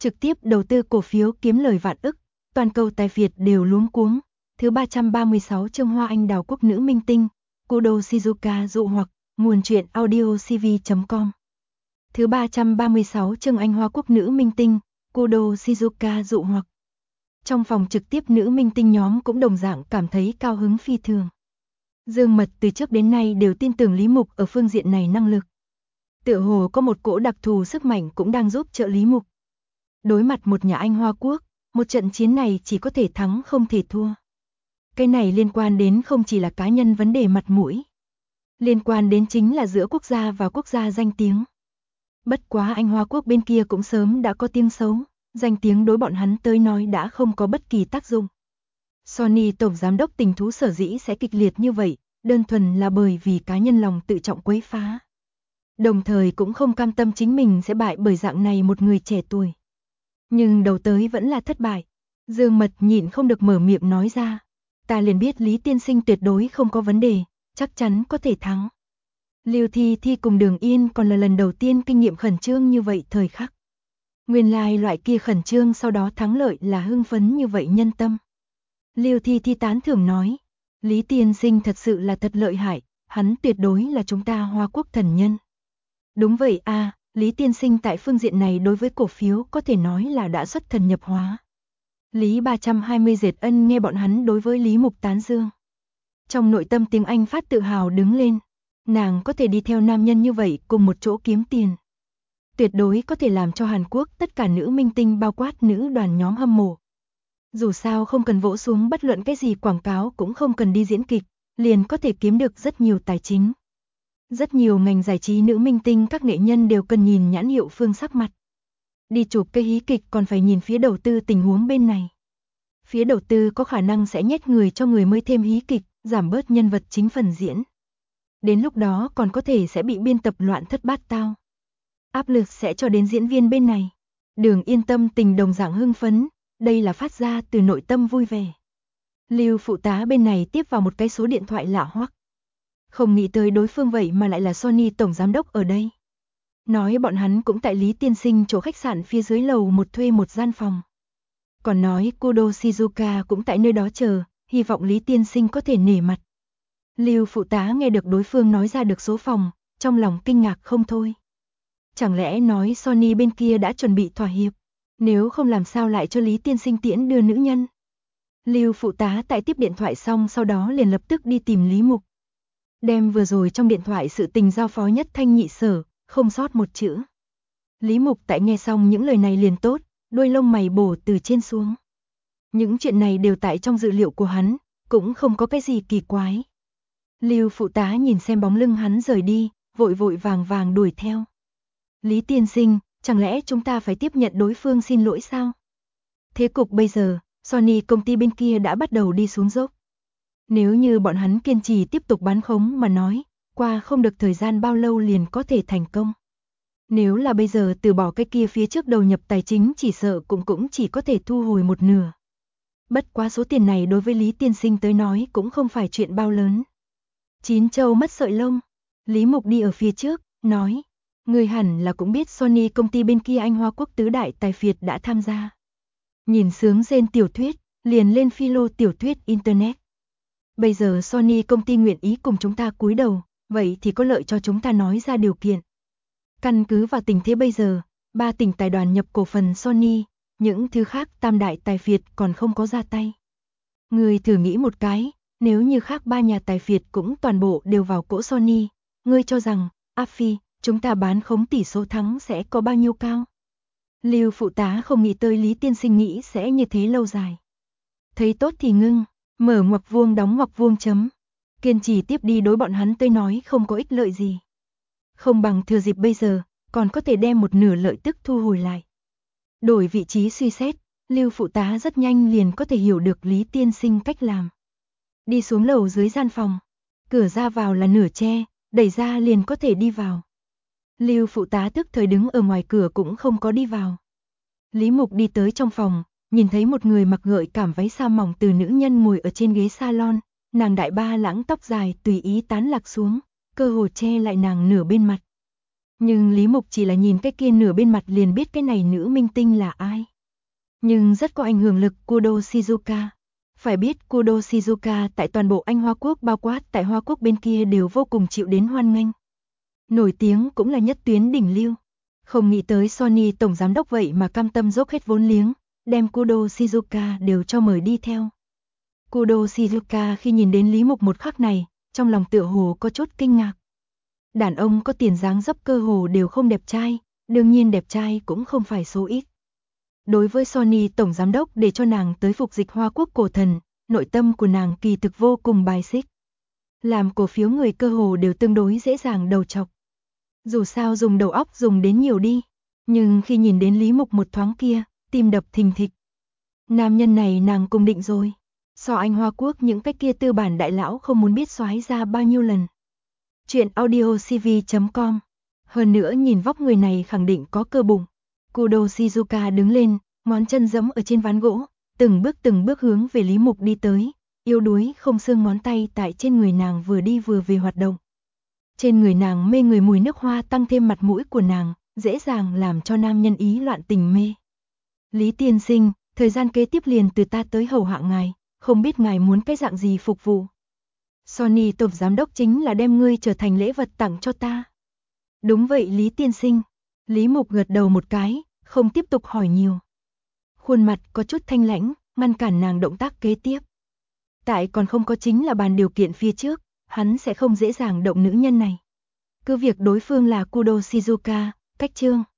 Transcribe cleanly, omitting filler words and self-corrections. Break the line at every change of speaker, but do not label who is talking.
trực tiếp đầu tư cổ phiếu kiếm lời vạn ức, toàn cầu tài Việt đều luống cuống. Thứ 336 chương Hoa Anh đào quốc nữ minh tinh, Kudo Shizuka dụ hoặc, nguồn truyện audio cv.com. Thứ 336 chương Anh Hoa quốc nữ minh tinh, Kudo Shizuka dụ hoặc. Trong phòng trực tiếp nữ minh tinh nhóm cũng đồng dạng cảm thấy cao hứng phi thường. Dương Mật từ trước đến nay đều tin tưởng Lý Mục ở phương diện này năng lực. Tựa hồ có một cỗ đặc thù sức mạnh cũng đang giúp trợ Lý Mục. Đối mặt một nhà Anh Hoa quốc, một trận chiến này chỉ có thể thắng không thể thua. Cái này liên quan đến không chỉ là cá nhân vấn đề mặt mũi. Liên quan đến chính là giữa quốc gia và quốc gia danh tiếng. Bất quá Anh Hoa quốc bên kia cũng sớm đã có tiếng xấu, danh tiếng đối bọn hắn tới nói đã không có bất kỳ tác dụng. Sony tổng giám đốc tình thú sở dĩ sẽ kịch liệt như vậy, đơn thuần là bởi vì cá nhân lòng tự trọng quấy phá. Đồng thời cũng không cam tâm chính mình sẽ bại bởi dạng này một người trẻ tuổi. Nhưng đầu tới vẫn là thất bại. Dương Mật nhịn không được mở miệng nói ra. Ta liền biết Lý tiên sinh tuyệt đối không có vấn đề, chắc chắn có thể thắng. Lưu Thi Thi cùng Đường Yên còn là lần đầu tiên kinh nghiệm khẩn trương như vậy thời khắc. Nguyên lai loại kia khẩn trương sau đó thắng lợi là hưng phấn như vậy nhân tâm. Lưu Thi Thi tán thưởng nói, Lý tiên sinh thật sự là thật lợi hại, hắn tuyệt đối là chúng ta Hoa quốc thần nhân. Đúng vậy a, Lý tiên sinh tại phương diện này đối với cổ phiếu có thể nói là đã xuất thần nhập hóa. Lý 320 Dệt Ân nghe bọn hắn đối với Lý Mục tán dương. Trong nội tâm tiếng Anh phát tự hào đứng lên, nàng có thể đi theo nam nhân như vậy cùng một chỗ kiếm tiền. Tuyệt đối có thể làm cho Hàn Quốc tất cả nữ minh tinh bao quát nữ đoàn nhóm hâm mộ. Dù sao không cần vỗ xuống bất luận cái gì quảng cáo cũng không cần đi diễn kịch, liền có thể kiếm được rất nhiều tài chính. Rất nhiều ngành giải trí nữ minh tinh các nghệ nhân đều cần nhìn nhãn hiệu phương sắc mặt. Đi chụp cái hí kịch còn phải nhìn phía đầu tư tình huống bên này. Phía đầu tư có khả năng sẽ nhét người cho người mới thêm hí kịch, giảm bớt nhân vật chính phần diễn. Đến lúc đó còn có thể sẽ bị biên tập loạn thất bát tao. Áp lực sẽ cho đến diễn viên bên này. Đường Yên tâm tình đồng dạng hưng phấn, đây là phát ra từ nội tâm vui vẻ. Lưu phụ tá bên này tiếp vào một cái số điện thoại lạ hoắc. Không nghĩ tới đối phương vậy mà lại là Sony tổng giám đốc ở đây. Nói bọn hắn cũng tại Lý tiên sinh chỗ khách sạn phía dưới lầu một thuê một gian phòng. Còn nói Kudo Shizuka cũng tại nơi đó chờ, hy vọng Lý tiên sinh có thể nể mặt. Lưu phụ tá nghe được đối phương nói ra được số phòng, trong lòng kinh ngạc không thôi. Chẳng lẽ nói Sony bên kia đã chuẩn bị thỏa hiệp, nếu không làm sao lại cho Lý tiên sinh tiễn đưa nữ nhân. Lưu phụ tá tại tiếp điện thoại xong sau đó liền lập tức đi tìm Lý Mục. Đem vừa rồi trong điện thoại sự tình giao phó nhất thanh nhị sở, không sót một chữ. Lý Mục tại nghe xong những lời này liền tốt, đôi lông mày bổ từ trên xuống. Những chuyện này đều tại trong dự liệu của hắn, cũng không có cái gì kỳ quái. Lưu phụ tá nhìn xem bóng lưng hắn rời đi, vội vội vàng vàng đuổi theo. Lý tiên sinh, chẳng lẽ chúng ta phải tiếp nhận đối phương xin lỗi sao? Thế cục bây giờ, Sony công ty bên kia đã bắt đầu đi xuống dốc. Nếu như bọn hắn kiên trì tiếp tục bán khống mà nói, qua không được thời gian bao lâu liền có thể thành công. Nếu là bây giờ từ bỏ cái kia phía trước đầu nhập tài chính chỉ sợ cũng chỉ có thể thu hồi một nửa. Bất quá số tiền này đối với Lý tiên sinh tới nói cũng không phải chuyện bao lớn. Chín châu mất sợi lông. Lý Mục đi ở phía trước, nói. Người hẳn là cũng biết Sony công ty bên kia Anh Hoa quốc tứ đại tài phiệt đã tham gia. Nhìn sướng rên tiểu thuyết, liền lên philo tiểu thuyết Internet. Bây giờ Sony công ty nguyện ý cùng chúng ta cúi đầu, vậy thì có lợi cho chúng ta nói ra điều kiện. Căn cứ vào tình thế bây giờ, 3 tỉnh tài đoàn nhập cổ phần Sony, những thứ khác tam đại tài phiệt còn không có ra tay. Ngươi thử nghĩ một cái, nếu như khác 3 nhà tài phiệt cũng toàn bộ đều vào cỗ Sony, ngươi cho rằng, Phi, chúng ta bán khống tỷ số thắng sẽ có bao nhiêu cao? Lưu phụ tá không nghĩ tới Lý tiên sinh nghĩ sẽ như thế lâu dài. Thấy tốt thì ngưng, mở ngoặc vuông đóng ngoặc vuông chấm. Kiên trì tiếp đi đối bọn hắn tới nói không có ích lợi gì. Không bằng thừa dịp bây giờ, còn có thể đem một nửa lợi tức thu hồi lại. Đổi vị trí suy xét, Lưu phụ tá rất nhanh liền có thể hiểu được Lý tiên sinh cách làm. Đi xuống lầu dưới gian phòng, cửa ra vào là nửa tre, đẩy ra liền có thể đi vào. Lưu phụ tá tức thời đứng ở ngoài cửa cũng không có đi vào. Lý Mục đi tới trong phòng, nhìn thấy một người mặc gợi cảm váy sa mỏng từ nữ nhân ngồi ở trên ghế salon, nàng đại ba lãng tóc dài tùy ý tán lạc xuống, cơ hồ che lại nàng nửa bên mặt. Nhưng Lý Mục chỉ là nhìn cái kia nửa bên mặt liền biết cái này nữ minh tinh là ai. Nhưng rất có ảnh hưởng lực Kudo Shizuka. Phải biết Kudo Shizuka tại toàn bộ Anh Hoa Quốc bao quát tại Hoa Quốc bên kia đều vô cùng chịu đến hoan nghênh. Nổi tiếng cũng là nhất tuyến đỉnh lưu. Không nghĩ tới Sony tổng giám đốc vậy mà cam tâm dốc hết vốn liếng, đem Kudo Shizuka đều cho mời đi theo. Kudo Shizuka khi nhìn đến Lý Mục một khắc này, trong lòng tựa hồ có chút kinh ngạc. Đàn ông có tiền dáng dấp cơ hồ đều không đẹp trai, đương nhiên đẹp trai cũng không phải số ít. Đối với Sony tổng giám đốc để cho nàng tới phục dịch Hoa Quốc cổ thần, nội tâm của nàng kỳ thực vô cùng bài xích. Làm cổ phiếu người cơ hồ đều tương đối dễ dàng đầu chọc. Dù sao dùng đầu óc dùng đến nhiều đi, nhưng khi nhìn đến Lý Mục một thoáng kia, tim đập thình thịch. Nam nhân này nàng cùng định rồi. So anh Hoa Quốc những cái kia tư bản đại lão không muốn biết soái ra bao nhiêu lần. Chuyện audiocv.com. Hơn nữa nhìn vóc người này khẳng định có cơ bụng. Kudo Shizuka đứng lên, ngón chân giẫm ở trên ván gỗ, từng bước hướng về Lý Mục đi tới, yếu đuối không xương ngón tay tại trên người nàng vừa đi vừa về hoạt động. Trên người nàng mê người mùi nước hoa tăng thêm mặt mũi của nàng, dễ dàng làm cho nam nhân ý loạn tình mê. Lý tiên sinh, thời gian kế tiếp liền từ ta tới hầu hạ ngài, không biết ngài muốn cái dạng gì phục vụ. Sony tổng giám đốc chính là đem ngươi trở thành lễ vật tặng cho ta. Đúng vậy Lý tiên sinh. Lý Mục gật đầu một cái, không tiếp tục hỏi nhiều. Khuôn mặt có chút thanh lãnh, ngăn cản nàng động tác kế tiếp. Tại còn không có chính là bàn điều kiện phía trước, hắn sẽ không dễ dàng động nữ nhân này. Cứ việc đối phương là Kudo Shizuka, cách chương.